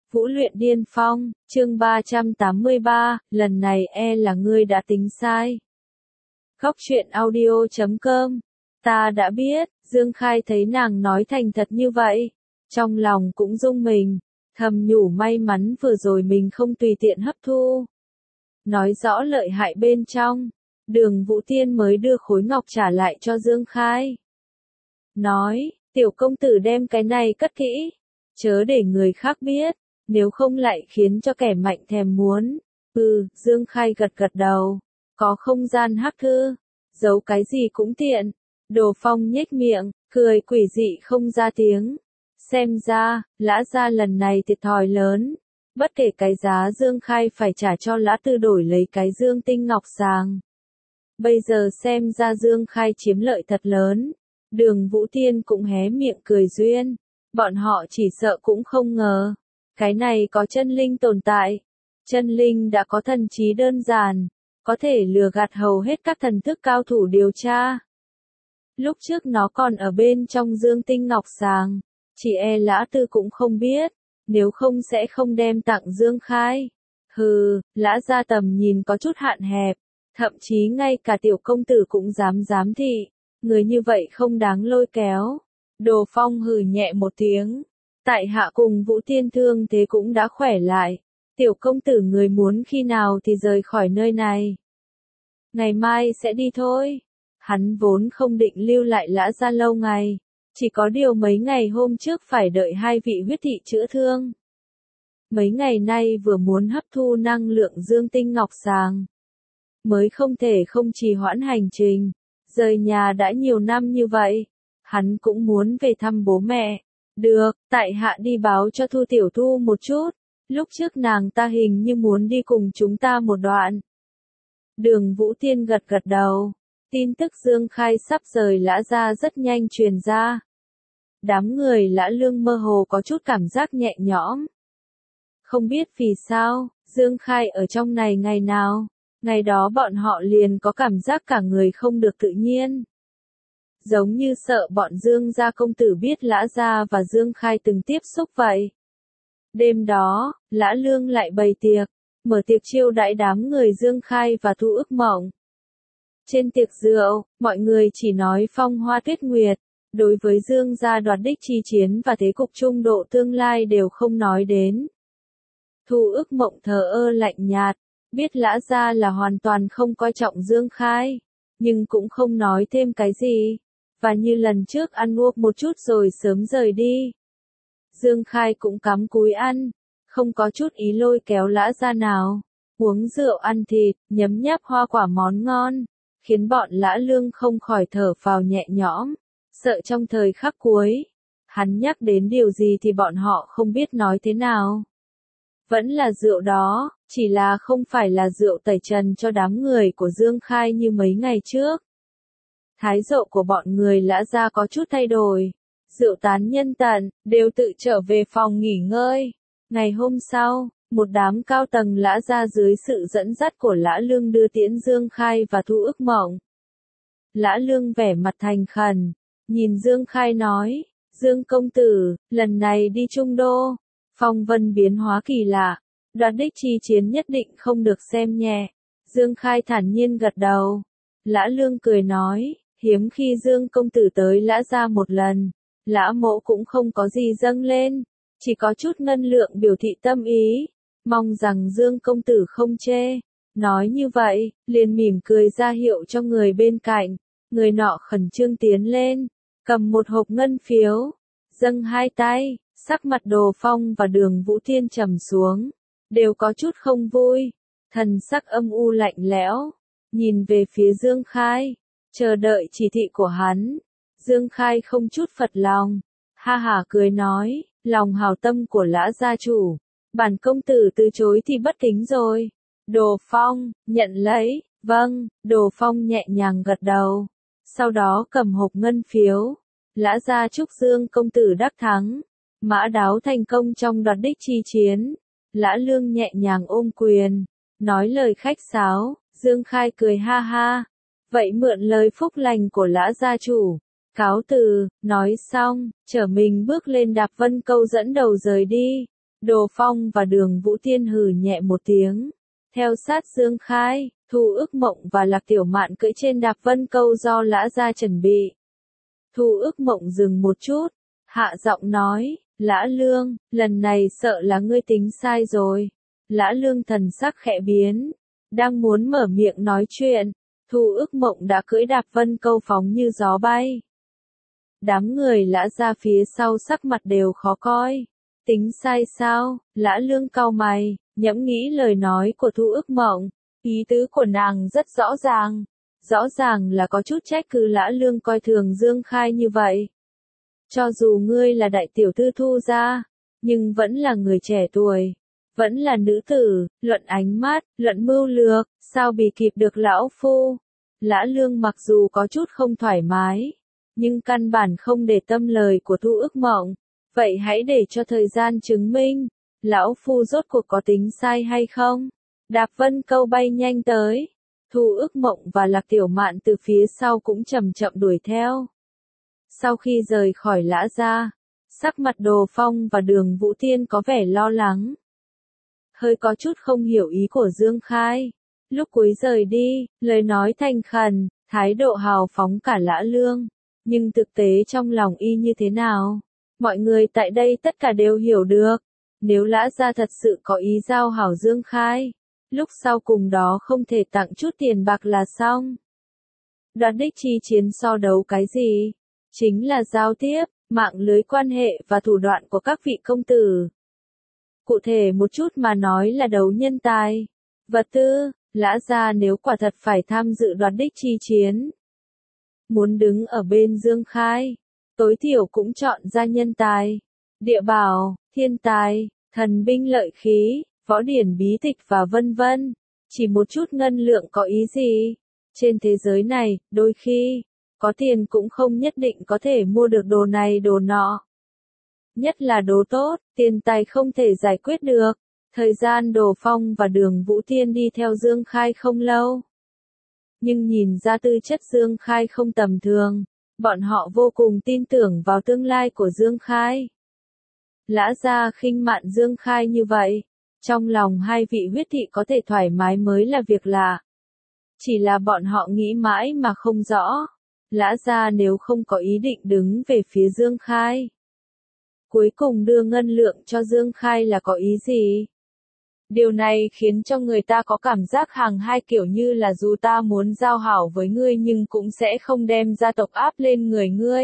Vũ luyện điên phong, chương 383, lần này là ngươi đã tính sai. Góc truyện audio.com. Ta đã biết, Dương Khai thấy nàng nói thành thật như vậy. Trong lòng cũng rung mình, thầm nhủ may mắn vừa rồi mình không tùy tiện hấp thu. Nói rõ lợi hại bên trong, Đường Vũ Tiên mới đưa khối ngọc trả lại cho Dương Khai. Nói, tiểu công tử đem cái này cất kỹ, chớ để người khác biết, nếu không lại khiến cho kẻ mạnh thèm muốn. Dương Khai gật gật đầu, có không gian hắc thư, giấu cái gì cũng tiện. Đồ Phong nhếch miệng, cười quỷ dị không ra tiếng. Xem ra, Lã gia lần này thiệt thòi lớn. Bất kể cái giá Dương Khai phải trả cho Lã Tư đổi lấy cái Dương Tinh Ngọc Sàng. Bây giờ xem ra Dương Khai chiếm lợi thật lớn. Đường Vũ Tiên cũng hé miệng cười duyên. Bọn họ chỉ sợ cũng không ngờ. Cái này có chân linh tồn tại. Chân linh đã có thần trí đơn giản. Có thể lừa gạt hầu hết các thần thức cao thủ điều tra. Lúc trước nó còn ở bên trong Dương Tinh Ngọc Sàng. Chỉ Lã Tư cũng không biết. Nếu không sẽ không đem tặng Dương Khai. Lã gia tầm nhìn có chút hạn hẹp. Thậm chí ngay cả tiểu công tử cũng dám giám thị. Người như vậy không đáng lôi kéo. Đồ Phong hừ nhẹ một tiếng. Tại hạ cùng Vũ Tiên thương thế cũng đã khỏe lại. Tiểu công tử người muốn khi nào thì rời khỏi nơi này. Ngày mai sẽ đi thôi. Hắn vốn không định lưu lại Lã gia lâu ngày. Chỉ có điều mấy ngày hôm trước phải đợi hai vị huyết thị chữa thương. Mấy ngày nay vừa muốn hấp thu năng lượng Dương Tinh Ngọc Sàng. Mới không thể không trì hoãn hành trình. Rời nhà đã nhiều năm như vậy. Hắn cũng muốn về thăm bố mẹ. Được, tại hạ đi báo cho Thu Tiểu Thu một chút. Lúc trước nàng ta hình như muốn đi cùng chúng ta một đoạn. Đường Vũ Tiên gật gật đầu. Tin tức Dương Khai sắp rời Lã gia rất nhanh truyền ra. Đám người Lã Lương mơ hồ có chút cảm giác nhẹ nhõm. Không biết vì sao, Dương Khai ở trong này ngày nào, ngày đó bọn họ liền có cảm giác cả người không được tự nhiên. Giống như sợ bọn Dương gia công tử biết Lã gia và Dương Khai từng tiếp xúc vậy. Đêm đó, Lã Lương lại bày tiệc, mở tiệc chiêu đãi đám người Dương Khai và Thu Ức Mộng. Trên tiệc rượu, mọi người chỉ nói phong hoa tuyết nguyệt, đối với Dương gia đoạt đích chi chiến và thế cục trung độ tương lai đều không nói đến. Thu Ức Mộng thờ ơ lạnh nhạt, biết Lã gia là hoàn toàn không coi trọng Dương Khai, nhưng cũng không nói thêm cái gì, và như lần trước ăn uống một chút rồi sớm rời đi. Dương Khai cũng cắm cúi ăn, không có chút ý lôi kéo Lã gia nào, uống rượu ăn thịt, nhấm nháp hoa quả món ngon, khiến bọn Lã Lương không khỏi thở phào nhẹ nhõm, sợ trong thời khắc cuối, hắn nhắc đến điều gì thì bọn họ không biết nói thế nào. Vẫn là rượu đó, chỉ là không phải là rượu tẩy trần cho đám người của Dương Khai như mấy ngày trước. Thái độ của bọn người Lã gia có chút thay đổi. Rượu tán nhân tận, đều tự trở về phòng nghỉ ngơi. Ngày hôm sau, một đám cao tầng Lã gia dưới sự dẫn dắt của Lã Lương đưa tiễn Dương Khai và Thu Ức Mộng. Lã Lương vẻ mặt thành khẩn, nhìn Dương Khai nói, Dương công tử, lần này đi Trung Đô, phong vân biến hóa kỳ lạ, đoạt đích chi chiến nhất định không được xem nhẹ. Dương Khai thản nhiên gật đầu. Lã Lương cười nói, hiếm khi Dương công tử tới Lã gia một lần, Lã mộ cũng không có gì dâng lên, chỉ có chút ngân lượng biểu thị tâm ý, mong rằng Dương công tử không chê. Nói như vậy, liền mỉm cười ra hiệu cho người bên cạnh, người nọ khẩn trương tiến lên, cầm một hộp ngân phiếu, dâng hai tay, sắc mặt Đồ Phong và Đường Vũ Tiên trầm xuống, đều có chút không vui, thần sắc âm u lạnh lẽo, nhìn về phía Dương Khai, chờ đợi chỉ thị của hắn. Dương Khai không chút phật lòng, ha hả cười nói, lòng hào tâm của Lã gia chủ, bản công tử từ chối thì bất kính rồi. Đồ Phong, nhận lấy, vâng, Đồ Phong nhẹ nhàng gật đầu, sau đó cầm hộp ngân phiếu, Lã gia chúc Dương công tử đắc thắng, mã đáo thành công trong đoạt đích chi chiến. Lã Lương nhẹ nhàng ôm quyền, nói lời khách sáo. Dương Khai cười ha ha, vậy mượn lời phúc lành của Lã gia chủ, cáo từ, nói xong, trở mình bước lên đạp vân câu dẫn đầu rời đi. Đồ Phong và Đường Vũ Tiên hừ nhẹ một tiếng. Theo sát Dương Khai, Thu Ước Mộng và Lạc Tiểu Mạn cưỡi trên đạp vân câu do Lã Gia chuẩn bị. Thu Ước Mộng dừng một chút, hạ giọng nói, Lã Lương, lần này sợ là ngươi tính sai rồi. Lã Lương thần sắc khẽ biến, đang muốn mở miệng nói chuyện, Thu Ước Mộng đã cưỡi đạp vân câu phóng như gió bay. Đám người Lã Gia phía sau sắc mặt đều khó coi. Tính sai sao? Lã Lương cau mày, nhẫm nghĩ lời nói của Thu Ước Mộng. Ý tứ của nàng rất rõ ràng. Rõ ràng là có chút trách cứ Lã Lương coi thường Dương Khai như vậy. Cho dù ngươi là đại tiểu thư Thu gia, nhưng vẫn là người trẻ tuổi. Vẫn là nữ tử, luận ánh mắt, luận mưu lược, sao bị kịp được lão phu? Lã Lương mặc dù có chút không thoải mái, nhưng căn bản không để tâm lời của Thu Ước Mộng. Vậy hãy để cho thời gian chứng minh, lão phu rốt cuộc có tính sai hay không? Đạp vân câu bay nhanh tới, Thu Ước Mộng và Lạc Tiểu Mạn từ phía sau cũng chậm chậm đuổi theo. Sau khi rời khỏi Lã Gia, sắc mặt Đồ Phong và Đường Vũ Tiên có vẻ lo lắng. Hơi có chút không hiểu ý của Dương Khai. Lúc cuối rời đi, lời nói thành khẩn, thái độ hào phóng cả Lã Lương. Nhưng thực tế trong lòng y như thế nào? Mọi người tại đây tất cả đều hiểu được. Nếu Lã Gia thật sự có ý giao hảo Dương Khai, lúc sau cùng đó không thể tặng chút tiền bạc là xong. Đoạt đích chi chiến so đấu cái gì? Chính là giao tiếp, mạng lưới quan hệ và thủ đoạn của các vị công tử. Cụ thể một chút mà nói là đấu nhân tài, vật tư. Lã Gia nếu quả thật phải tham dự đoạt đích chi chiến, muốn đứng ở bên Dương Khai, tối thiểu cũng chọn ra nhân tài, địa bảo, thiên tài, thần binh lợi khí, võ điển bí tịch và vân vân. Chỉ một chút ngân lượng có ý gì? Trên thế giới này, đôi khi, có tiền cũng không nhất định có thể mua được đồ này đồ nọ. Nhất là đồ tốt, tiền tài không thể giải quyết được. Thời gian Đồ Phong và Đường Vũ Tiên đi theo Dương Khai không lâu. Nhưng nhìn ra tư chất Dương Khai không tầm thường, bọn họ vô cùng tin tưởng vào tương lai của Dương Khai. Lã Gia khinh mạn Dương Khai như vậy, trong lòng hai vị huyết thị có thể thoải mái mới là việc lạ. Chỉ là bọn họ nghĩ mãi mà không rõ, Lã Gia nếu không có ý định đứng về phía Dương Khai, cuối cùng đưa ngân lượng cho Dương Khai là có ý gì? Điều này khiến cho người ta có cảm giác hàng hai kiểu như là dù ta muốn giao hảo với ngươi nhưng cũng sẽ không đem gia tộc áp lên người ngươi.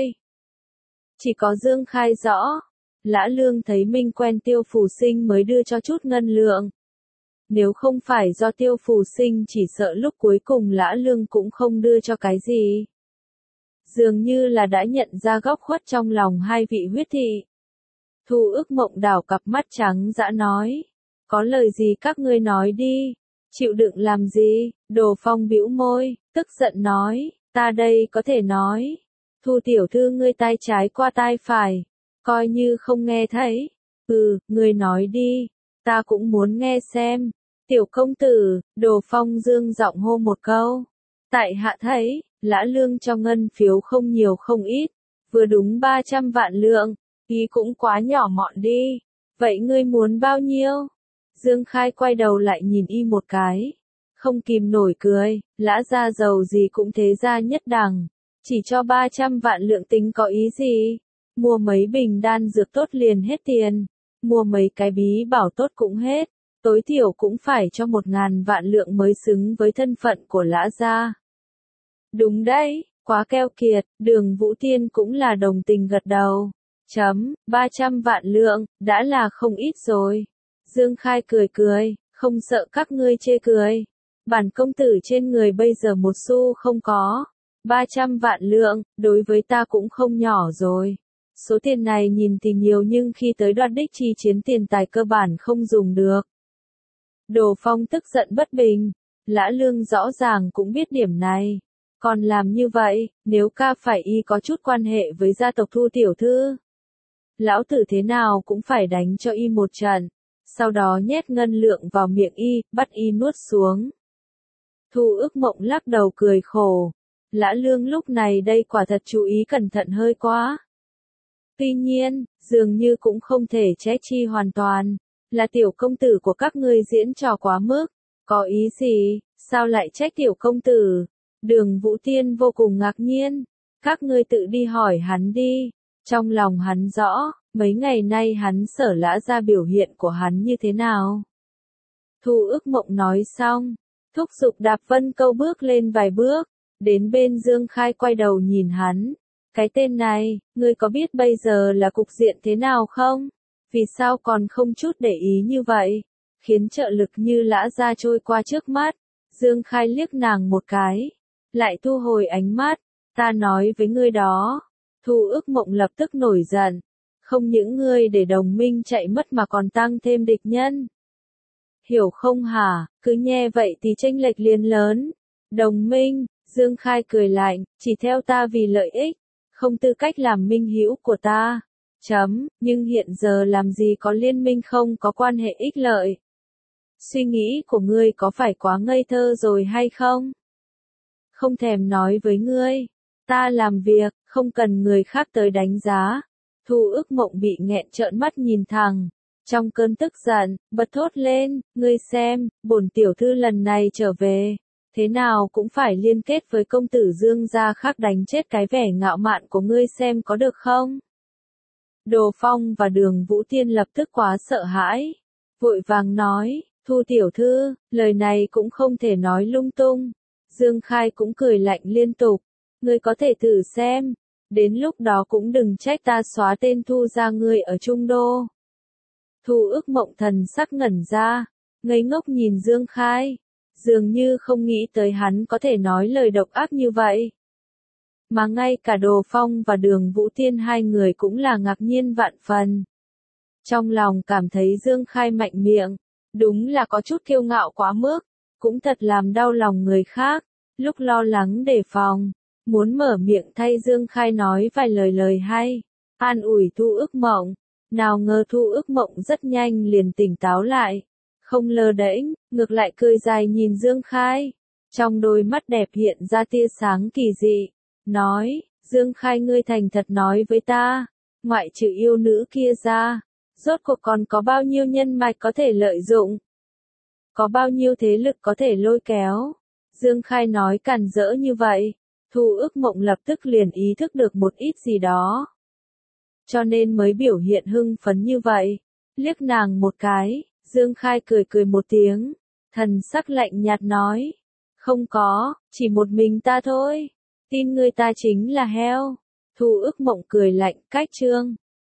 Chỉ có Dương Khai rõ, Lã Lương thấy Minh quen Tiêu Phù Sinh mới đưa cho chút ngân lượng. Nếu không phải do Tiêu Phù Sinh chỉ sợ lúc cuối cùng Lã Lương cũng không đưa cho cái gì. Dường như là đã nhận ra góc khuất trong lòng hai vị huyết thị. Thu Ước Mộng đảo cặp mắt trắng dã nói. Có lời gì các ngươi nói đi, chịu đựng làm gì? Đồ Phong bĩu môi, tức giận nói, ta đây có thể nói. Thu tiểu thư ngươi tai trái qua tai phải, coi như không nghe thấy. Ngươi nói đi, ta cũng muốn nghe xem. Tiểu công tử, Đồ Phong dương giọng hô một câu. Tại hạ thấy, Lã Lương cho ngân phiếu không nhiều không ít, vừa đúng 300 vạn lượng, ý cũng quá nhỏ mọn đi. Vậy ngươi muốn bao nhiêu? Dương Khai quay đầu lại nhìn y một cái, không kìm nổi cười, Lã Gia giàu gì cũng thế gia nhất đẳng, chỉ cho 300 vạn lượng tính có ý gì? Mua mấy bình đan dược tốt liền hết tiền, mua mấy cái bí bảo tốt cũng hết, tối thiểu cũng phải cho 1.000 vạn lượng mới xứng với thân phận của Lã Gia. Đúng đấy, quá keo kiệt, Đường Vũ Tiên cũng là đồng tình gật đầu. 300 vạn lượng, đã là không ít rồi. Dương Khai cười cười, không sợ các ngươi chê cười. Bản công tử trên người bây giờ một xu không có. 300 vạn lượng, đối với ta cũng không nhỏ rồi. Số tiền này nhìn thì nhiều nhưng khi tới đoạt đích chi chiến tiền tài cơ bản không dùng được. Đồ Phong tức giận bất bình. Lã Lương rõ ràng cũng biết điểm này. Còn làm như vậy, nếu ca phải y có chút quan hệ với gia tộc Thu tiểu thư, lão tử thế nào cũng phải đánh cho y một trận. Sau đó nhét ngân lượng vào miệng y, bắt y nuốt xuống. Thu Ước Mộng lắc đầu cười khổ. Lã Lương lúc này đây quả thật chú ý cẩn thận hơi quá. Tuy nhiên, dường như cũng không thể trách chi hoàn toàn. là tiểu công tử của các ngươi diễn trò quá mức. Có ý gì, sao lại trách tiểu công tử? Đường Vũ Tiên vô cùng ngạc nhiên. Các ngươi tự đi hỏi hắn đi. Trong lòng hắn rõ, mấy ngày nay hắn Sở Lã Gia biểu hiện của hắn như thế nào. Thu Ước Mộng nói xong, thúc giục Đạp Vân Câu bước lên vài bước, đến bên Dương Khai quay đầu nhìn hắn. Cái tên này, ngươi có biết bây giờ là cục diện thế nào không? Vì sao còn không chút để ý như vậy? Khiến trợ lực như Lã Gia trôi qua trước mắt. Dương Khai liếc nàng một cái, lại thu hồi ánh mắt. Ta nói với ngươi đó. Thu Ước Mộng lập tức nổi giận. Không những ngươi để đồng minh chạy mất mà còn tăng thêm địch nhân. Hiểu không hả, cứ nghe vậy thì chênh lệch liền lớn. Đồng minh, Dương Khai cười lạnh, chỉ theo ta vì lợi ích, không tư cách làm minh hữu của ta. Nhưng hiện giờ làm gì có liên minh không có quan hệ ích lợi. Suy nghĩ của ngươi có phải quá ngây thơ rồi hay không? Không thèm nói với ngươi, ta làm việc, không cần người khác tới đánh giá. Thu Ước Mộng bị nghẹn trợn mắt nhìn thẳng. Trong cơn tức giận, bật thốt lên, ngươi xem, bổn tiểu thư lần này trở về, thế nào cũng phải liên kết với công tử Dương gia khác đánh chết cái vẻ ngạo mạn của ngươi xem có được không? Đồ Phong và Đường Vũ Tiên lập tức quá sợ hãi, vội vàng nói, Thu tiểu thư, lời này cũng không thể nói lung tung. Dương Khai cũng cười lạnh liên tục, ngươi có thể thử xem, đến lúc đó cũng đừng trách ta xóa tên Thu gia ngươi ở Trung Đô. Thu Ước Mộng thần sắc ngẩn ra, ngây ngốc nhìn Dương Khai, dường như không nghĩ tới hắn có thể nói lời độc ác như vậy. Mà ngay cả Đồ Phong và Đường Vũ Tiên hai người cũng là ngạc nhiên vạn phần. Trong lòng cảm thấy Dương Khai mạnh miệng, đúng là có chút kiêu ngạo quá mức, cũng thật làm đau lòng người khác, lúc lo lắng đề phòng, muốn mở miệng thay Dương Khai nói vài lời hay, an ủi Thu Ước Mộng. Nào ngờ Thu Ước Mộng rất nhanh liền tỉnh táo lại, không lơ đễnh, ngược lại cười dài nhìn Dương Khai, trong đôi mắt đẹp hiện ra tia sáng kỳ dị, nói, Dương Khai ngươi thành thật nói với ta, ngoại trừ yêu nữ kia ra, rốt cuộc còn có bao nhiêu nhân mạch có thể lợi dụng, có bao nhiêu thế lực có thể lôi kéo. Dương Khai nói càn rỡ như vậy, Thu Ước Mộng lập tức liền ý thức được một ít gì đó. Cho nên mới biểu hiện hưng phấn như vậy. Liếc nàng một cái, Dương Khai cười một tiếng, thần sắc lạnh nhạt nói, không có, chỉ một mình ta thôi, tin ngươi ta chính là heo. Thu Ước Mộng cười lạnh, cách chương.